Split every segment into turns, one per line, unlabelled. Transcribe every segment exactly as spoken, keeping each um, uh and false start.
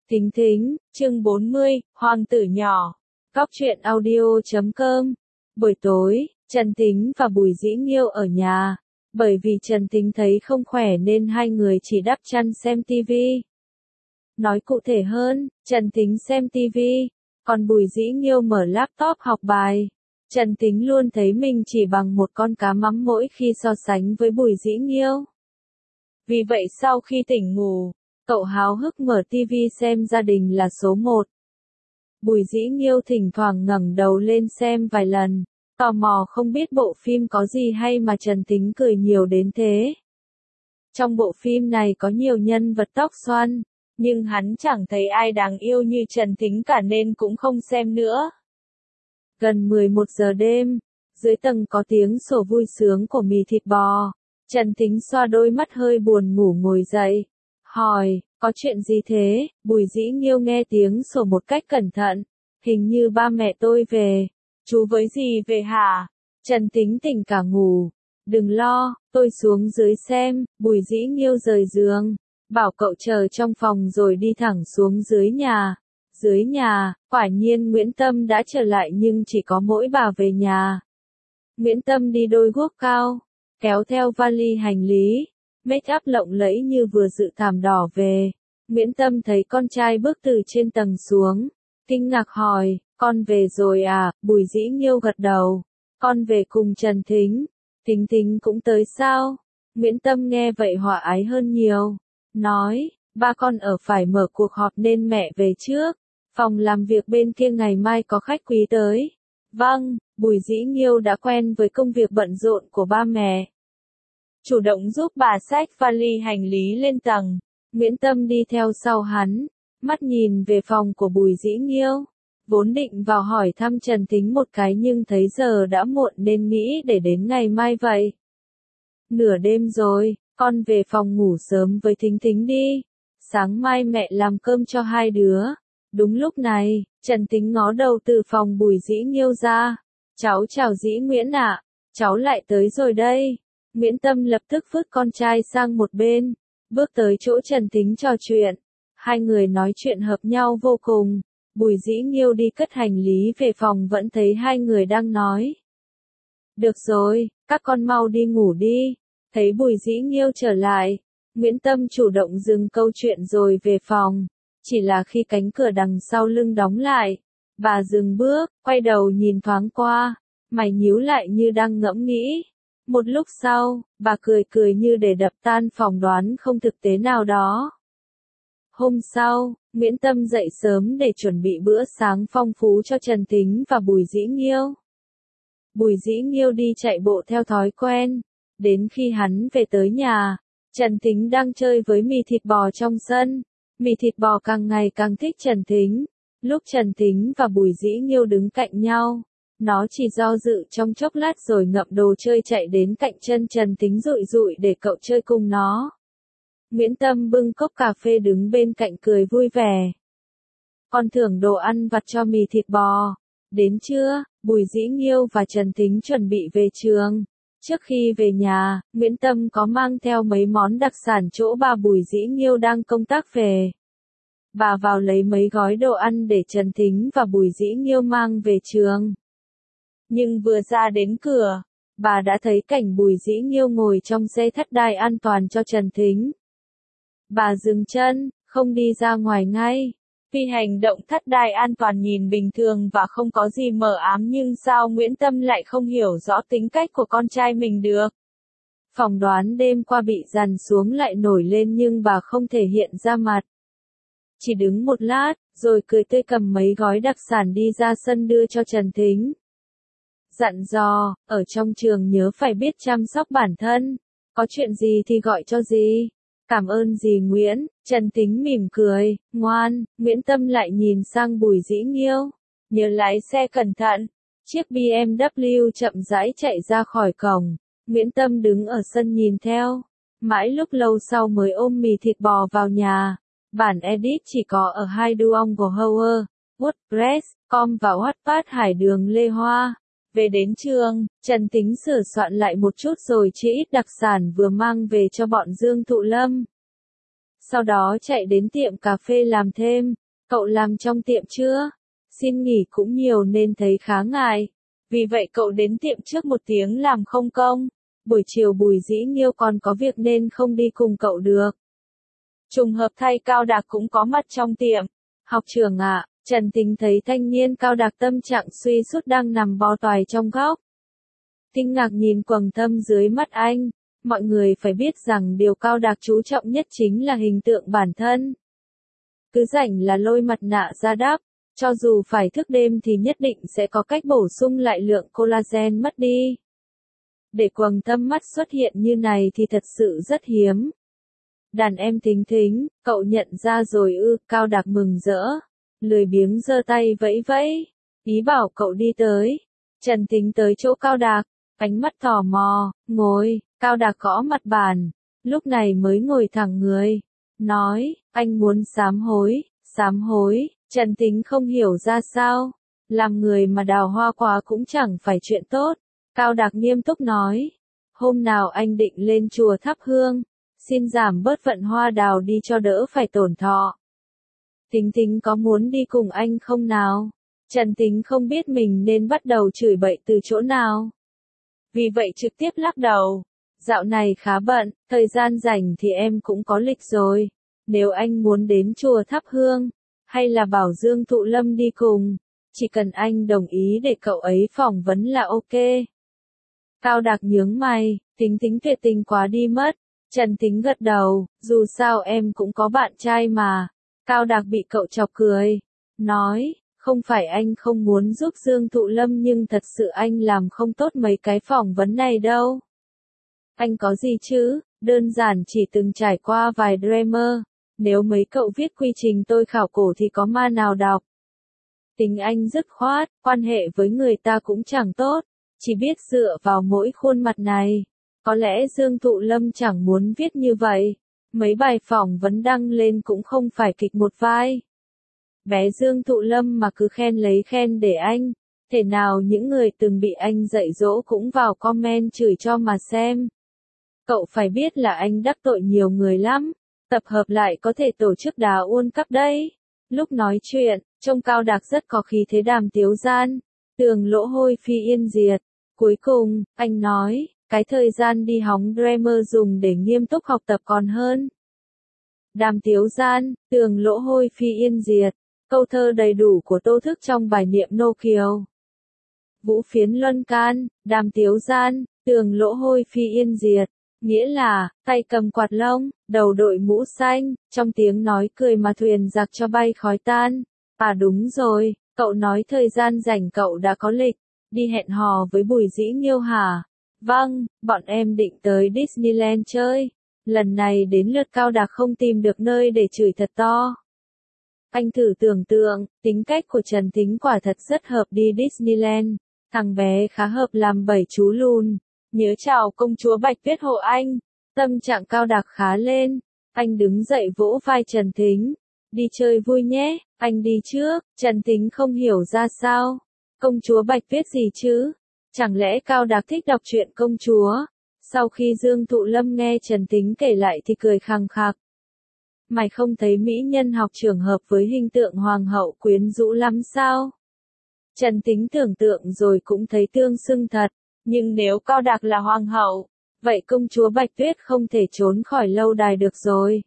Thính thính, chương bốn mươi, Hoàng tử nhỏ. Góc truyện audio chấm com. Buổi tối, Trần Thính và Bùi Dĩ Nghiêu ở nhà. Bởi vì Trần Thính thấy không khỏe nên hai người chỉ đắp chăn xem tivi. Nói cụ thể hơn, Trần Thính xem tivi, còn Bùi Dĩ Nghiêu mở laptop học bài. Trần Thính luôn thấy mình chỉ bằng một con cá mắm mỗi khi so sánh với Bùi Dĩ Nghiêu. Vì vậy sau khi tỉnh ngủ, cậu háo hức mở tivi xem Gia đình là số một. Bùi Dĩ Nghiêu thỉnh thoảng ngẩng đầu lên xem vài lần, tò mò không biết bộ phim có gì hay mà Trần Thính cười nhiều đến thế. Trong bộ phim này có nhiều nhân vật tóc xoăn, nhưng hắn chẳng thấy ai đáng yêu như Trần Thính cả nên cũng không xem nữa. Gần mười một giờ đêm, dưới tầng có tiếng sổ vui sướng của mì thịt bò. Trần Thính xoa đôi mắt hơi buồn ngủ ngồi dậy, hỏi, có chuyện gì thế? Bùi Dĩ Nghiêu nghe tiếng sổ một cách cẩn thận, hình như ba mẹ tôi về. Chú với gì về hả? Trần Thính tỉnh cả ngủ, đừng lo, tôi xuống dưới xem. Bùi Dĩ Nghiêu rời giường, bảo cậu chờ trong phòng rồi đi thẳng xuống dưới nhà. Dưới nhà, quả nhiên Nguyễn Tâm đã trở lại nhưng chỉ có mỗi bà về nhà. Nguyễn Tâm đi đôi guốc cao, kéo theo vali hành lý, make up lộng lẫy như vừa dự thảm đỏ về. Nguyễn Tâm thấy con trai bước từ trên tầng xuống, kinh ngạc hỏi, con về rồi à? Bùi Dĩ Nghiêu gật đầu, con về cùng Trần Thính. Thính Thính cũng tới sao? Nguyễn Tâm nghe vậy hòa ái hơn nhiều, nói, ba con ở phải mở cuộc họp nên mẹ về trước, phòng làm việc bên kia ngày mai có khách quý tới. Vâng, Bùi Dĩ Nghiêu đã quen với công việc bận rộn của ba mẹ. Chủ động giúp bà xách vali hành lý lên tầng, Nguyễn Tâm đi theo sau hắn, mắt nhìn về phòng của Bùi Dĩ Nghiêu. Vốn định vào hỏi thăm Trần Thính một cái nhưng thấy giờ đã muộn nên nghĩ để đến ngày mai vậy. Nửa đêm rồi, con về phòng ngủ sớm với Thính Thính đi, sáng mai mẹ làm cơm cho hai đứa. Đúng lúc này, Trần Thính ngó đầu từ phòng Bùi Dĩ Nghiêu ra. Cháu chào Dĩ Nguyễn ạ, cháu lại tới rồi đây. Nguyễn Tâm lập tức vứt con trai sang một bên, bước tới chỗ Trần Thính trò chuyện. Hai người nói chuyện hợp nhau vô cùng. Bùi Dĩ Nghiêu đi cất hành lý về phòng vẫn thấy hai người đang nói. Được rồi, các con mau đi ngủ đi. Thấy Bùi Dĩ Nghiêu trở lại, Nguyễn Tâm chủ động dừng câu chuyện rồi về phòng. Chỉ là khi cánh cửa đằng sau lưng đóng lại, bà dừng bước, quay đầu nhìn thoáng qua, mày nhíu lại như đang ngẫm nghĩ. Một lúc sau, bà cười cười như để đập tan phỏng đoán không thực tế nào đó. Hôm sau, Nguyễn Tâm dậy sớm để chuẩn bị bữa sáng phong phú cho Trần Thính và Bùi Dĩ Nghiêu. Bùi Dĩ Nghiêu đi chạy bộ theo thói quen. Đến khi hắn về tới nhà, Trần Thính đang chơi với mì thịt bò trong sân. Mì thịt bò càng ngày càng thích Trần Thính. Lúc Trần Thính và Bùi Dĩ Nghiêu đứng cạnh nhau, nó chỉ do dự trong chốc lát rồi ngậm đồ chơi chạy đến cạnh chân Trần Thính rụi rụi để cậu chơi cùng nó. Nguyễn Tâm bưng cốc cà phê đứng bên cạnh cười vui vẻ. Con thưởng đồ ăn vặt cho mì thịt bò. Đến trưa, Bùi Dĩ Nghiêu và Trần Thính chuẩn bị về trường. Trước khi về nhà, Nguyễn Tâm có mang theo mấy món đặc sản chỗ bà Bùi Dĩ Nghiêu đang công tác về. Bà vào lấy mấy gói đồ ăn để Trần Thính và Bùi Dĩ Nghiêu mang về trường. Nhưng vừa ra đến cửa, bà đã thấy cảnh Bùi Dĩ Nghiêu ngồi trong xe thắt đai an toàn cho Trần Thính. Bà dừng chân, không đi ra ngoài ngay. Vì hành động thắt đai an toàn nhìn bình thường và không có gì mờ ám nhưng sao Nguyễn Tâm lại không hiểu rõ tính cách của con trai mình được. Phỏng đoán đêm qua bị dằn xuống lại nổi lên nhưng bà không thể hiện ra mặt. Chỉ đứng một lát, rồi cười tươi cầm mấy gói đặc sản đi ra sân đưa cho Trần Thính. Dặn dò, ở trong trường nhớ phải biết chăm sóc bản thân, có chuyện gì thì gọi cho dì. Cảm ơn dì Nguyễn. Trần Thính mỉm cười, ngoan. Nguyễn Tâm lại nhìn sang Bùi Dĩ Nghiêu. Nhớ lái xe cẩn thận. Chiếc bê em vê chậm rãi chạy ra khỏi cổng. Nguyễn Tâm đứng ở sân nhìn theo. Mãi lúc lâu sau mới ôm mì thịt bò vào nhà. Bản edit chỉ có ở hai Duong của Howard, WordPress, com và Wattpad Hải Đường Lê Hoa. Về đến trường, Trần Thính sửa soạn lại một chút rồi chia ít đặc sản vừa mang về cho bọn Dương Thụ Lâm. sau đó chạy đến tiệm cà phê làm thêm. Cậu làm trong tiệm chưa? Xin nghỉ cũng nhiều nên thấy khá ngại. Vì vậy cậu đến tiệm trước một tiếng làm không công. Buổi chiều Bùi Dĩ Nghiêu còn có việc nên không đi cùng cậu được. Trùng hợp thay Cao Đạc cũng có mặt trong tiệm. Học trưởng ạ, Trần Tính thấy thanh niên Cao Đạc tâm trạng suy sút đang nằm bò toài trong góc. Kinh ngạc nhìn quầng thâm dưới mắt anh. Mọi người phải biết rằng điều Cao Đạc chú trọng nhất chính là hình tượng bản thân. Cứ rảnh là lôi mặt nạ ra đắp. Cho dù phải thức đêm thì nhất định sẽ có cách bổ sung lại lượng collagen mất đi. Để quầng thâm mắt xuất hiện như này thì thật sự rất hiếm. Đàn em Thính Thính, cậu nhận ra rồi ư? Cao Đạc mừng rỡ. Lười biếng giơ tay vẫy vẫy. Ý bảo cậu đi tới. Trần Tính tới chỗ Cao Đạc. Ánh mắt tò mò. Ngồi. Cao Đạc gõ mặt bàn. Lúc này mới ngồi thẳng người. Nói, anh muốn sám hối. Sám hối. Trần Tính không hiểu ra sao. Làm người mà đào hoa quá cũng chẳng phải chuyện tốt. Cao Đạc nghiêm túc nói. Hôm nào anh định lên chùa thắp hương. Xin giảm bớt vận hoa đào đi cho đỡ phải tổn thọ. Tính Tính có muốn đi cùng anh không nào? Trần Tính không biết mình nên bắt đầu chửi bậy từ chỗ nào. Vì vậy trực tiếp lắc đầu. Dạo này khá bận, thời gian rảnh thì em cũng có lịch rồi. Nếu anh muốn đến chùa thắp hương, hay là bảo Dương Thụ Lâm đi cùng, chỉ cần anh đồng ý để cậu ấy phỏng vấn là ok. Cao Đạc nhướng mày, Tính Tính tuyệt tình quá đi mất. Trần Tính gật đầu, dù sao em cũng có bạn trai mà. Cao Đạc bị cậu chọc cười. Nói, không phải anh không muốn giúp Dương Thụ Lâm nhưng thật sự anh làm không tốt mấy cái phỏng vấn này đâu. Anh có gì chứ, đơn giản chỉ từng trải qua vài drama. Nếu mấy cậu viết quy trình tôi khảo cổ thì có ma nào đọc. Tính anh dứt khoát, quan hệ với người ta cũng chẳng tốt. Chỉ biết dựa vào mỗi khuôn mặt này. Có lẽ Dương Thụ Lâm chẳng muốn viết như vậy. Mấy bài phỏng vấn đăng lên cũng không phải kịch một vai. Bé Dương Thụ Lâm mà cứ khen lấy khen để anh. Thể nào những người từng bị anh dạy dỗ cũng vào comment chửi cho mà xem. Cậu phải biết là anh đắc tội nhiều người lắm. Tập hợp lại có thể tổ chức đá World Cup đấy. Lúc nói chuyện, trông Cao Đạc rất có khí thế Đàm Tiếu Gian. Tường lỗ hôi phi yên diệt. Cuối cùng, anh nói, cái thời gian đi hóng Dreamer dùng để nghiêm túc học tập còn hơn. Đàm Tiếu Gian, tường lỗ hôi phi yên diệt. Câu thơ đầy đủ của Tô Thức trong bài niệm nô kiều. Vũ phiến luân can, Đàm Tiếu Gian, tường lỗ hôi phi yên diệt. Nghĩa là, tay cầm quạt lông, đầu đội mũ xanh, trong tiếng nói cười mà thuyền giặc cho bay khói tan. À đúng rồi, cậu nói thời gian rảnh cậu đã có lịch, đi hẹn hò với Bùi Dĩ Nghiêu hả? Vâng, bọn em định tới Disneyland chơi. Lần này đến lượt Cao Đạc không tìm được nơi để chửi thật to. Anh thử tưởng tượng, tính cách của Trần Tính quả thật rất hợp đi Disneyland. Thằng bé khá hợp làm bảy chú lùn. Nhớ chào công chúa Bạch Tuyết hộ anh. Tâm trạng Cao Đạc khá lên. Anh đứng dậy vỗ vai Trần Tính. Đi chơi vui nhé, anh đi trước. Trần Tính không hiểu ra sao. Công chúa Bạch Tuyết gì chứ? Chẳng lẽ Cao Đạc thích đọc truyện công chúa? Sau khi Dương Thụ Lâm nghe Trần Tính kể lại thì cười khằng khặc. Mày không thấy mỹ nhân học trưởng hợp với hình tượng hoàng hậu quyến rũ lắm sao? Trần Tính tưởng tượng rồi cũng thấy tương xưng thật. Nhưng nếu Cao Đạc là hoàng hậu, vậy công chúa Bạch Tuyết không thể trốn khỏi lâu đài được rồi.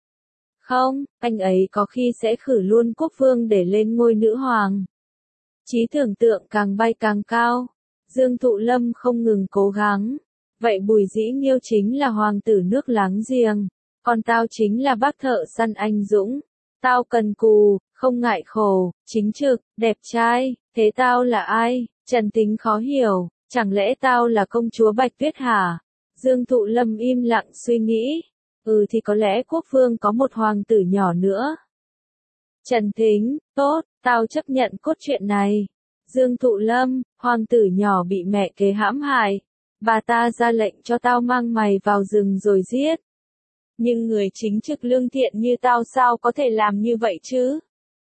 Không, anh ấy có khi sẽ khử luôn quốc vương để lên ngôi nữ hoàng. Trí tưởng tượng càng bay càng cao. Dương Thụ Lâm không ngừng cố gắng. Vậy Bùi Dĩ Nghiêu chính là hoàng tử nước láng giềng. Còn tao chính là bác thợ săn anh dũng. Tao cần cù, không ngại khổ, chính trực, đẹp trai. Thế tao là ai? Trần Tính khó hiểu. Chẳng lẽ tao là công chúa Bạch Tuyết hả? Dương Thụ Lâm im lặng suy nghĩ. Ừ thì có lẽ quốc vương có một hoàng tử nhỏ nữa. Trần Tính, tốt, tao chấp nhận cốt truyện này. Dương Thụ Lâm, hoàng tử nhỏ bị mẹ kế hãm hại. Bà ta ra lệnh cho tao mang mày vào rừng rồi giết. Nhưng người chính trực lương thiện như tao sao có thể làm như vậy chứ?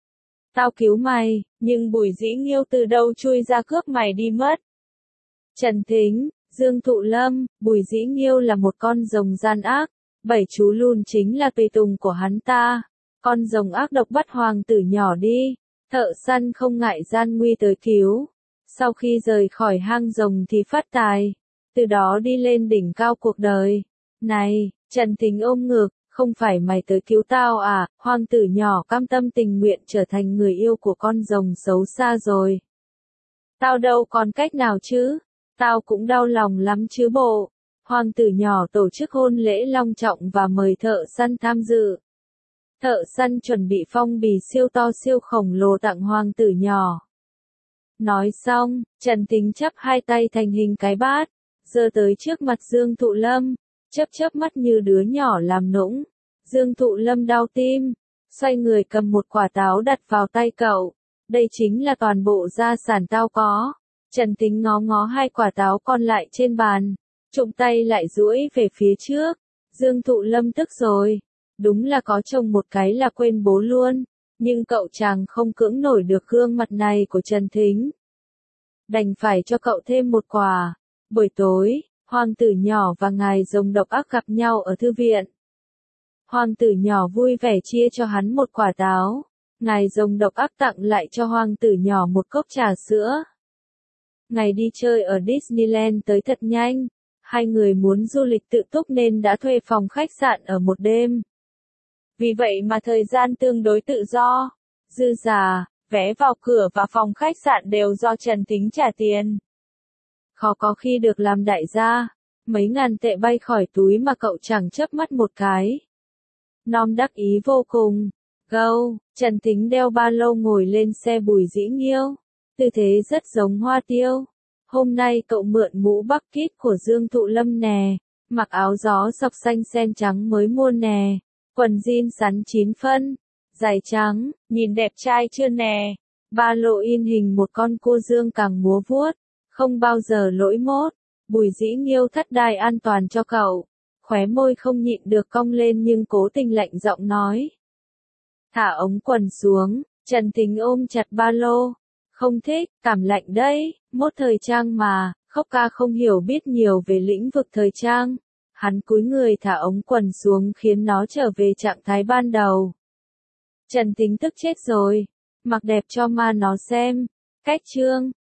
Tao cứu mày, nhưng Bùi Dĩ Nghiêu từ đâu chui ra cướp mày đi mất. Trần Tính, Dương Thụ Lâm, Bùi Dĩ Nghiêu là một con rồng gian ác. Bảy chú lùn chính là tùy tùng của hắn ta. Con rồng ác độc bắt hoàng tử nhỏ đi. Thợ săn không ngại gian nguy tới cứu. Sau khi rời khỏi hang rồng thì phát tài. Từ đó đi lên đỉnh cao cuộc đời. Này, Trần Thính ôm ngực, không phải mày tới cứu tao à? Hoàng tử nhỏ cam tâm tình nguyện trở thành người yêu của con rồng xấu xa rồi. Tao đâu còn cách nào chứ? Tao cũng đau lòng lắm chứ bộ. Hoàng tử nhỏ tổ chức hôn lễ long trọng và mời thợ săn tham dự. Thợ săn chuẩn bị phong bì siêu to siêu khổng lồ tặng hoàng tử nhỏ. Nói xong, Trần Thính chắp hai tay thành hình cái bát, giơ tới trước mặt Dương Thụ Lâm, chớp chớp mắt như đứa nhỏ làm nũng. Dương Thụ Lâm đau tim, xoay người cầm một quả táo đặt vào tay cậu. Đây chính là toàn bộ gia sản tao có. Trần Thính ngó ngó hai quả táo còn lại trên bàn, trụng tay lại duỗi về phía trước. Dương Thụ Lâm tức rồi. Đúng là có chồng một cái là quên bố luôn. Nhưng cậu chàng không cưỡng nổi được gương mặt này của Trần Thính. Đành phải cho cậu thêm một quà. Buổi tối, hoàng tử nhỏ và ngài rồng độc ác gặp nhau ở thư viện. Hoàng tử nhỏ vui vẻ chia cho hắn một quả táo. Ngài rồng độc ác tặng lại cho hoàng tử nhỏ một cốc trà sữa. Ngày đi chơi ở Disneyland tới thật nhanh. Hai người muốn du lịch tự túc nên đã thuê phòng khách sạn ở một đêm. Vì vậy mà thời gian tương đối tự do. Dư giả, vé vào cửa và phòng khách sạn đều do Trần Thính trả tiền. Khó có khi được làm đại gia. Mấy ngàn tệ bay khỏi túi mà cậu chẳng chớp mắt một cái. Nom đắc ý vô cùng. Gâu, Trần Thính đeo ba lô ngồi lên xe Bùi Dĩ Nghiêu. Tư thế rất giống Hoa Tiêu. Hôm nay cậu mượn mũ bucket của Dương Thụ Lâm nè. Mặc áo gió sọc xanh sen trắng mới mua nè. Quần jean sắn chín phân. Giày trắng, nhìn đẹp trai chưa nè. Ba lô in hình một con cua dương càng múa vuốt. Không bao giờ lỗi mốt. Bùi Dĩ Nghiêu thắt đai an toàn cho cậu. Khóe môi không nhịn được cong lên nhưng cố tình lạnh giọng nói. Thả ống quần xuống, Trần Thính ôm chặt ba lô. Không thích, cảm lạnh đấy, mốt thời trang mà, Khóc Ca không hiểu biết nhiều về lĩnh vực thời trang. Hắn cúi người thả ống quần xuống khiến nó trở về trạng thái ban đầu. Trần Thính tức chết rồi, mặc đẹp cho ma nó xem. Cách chương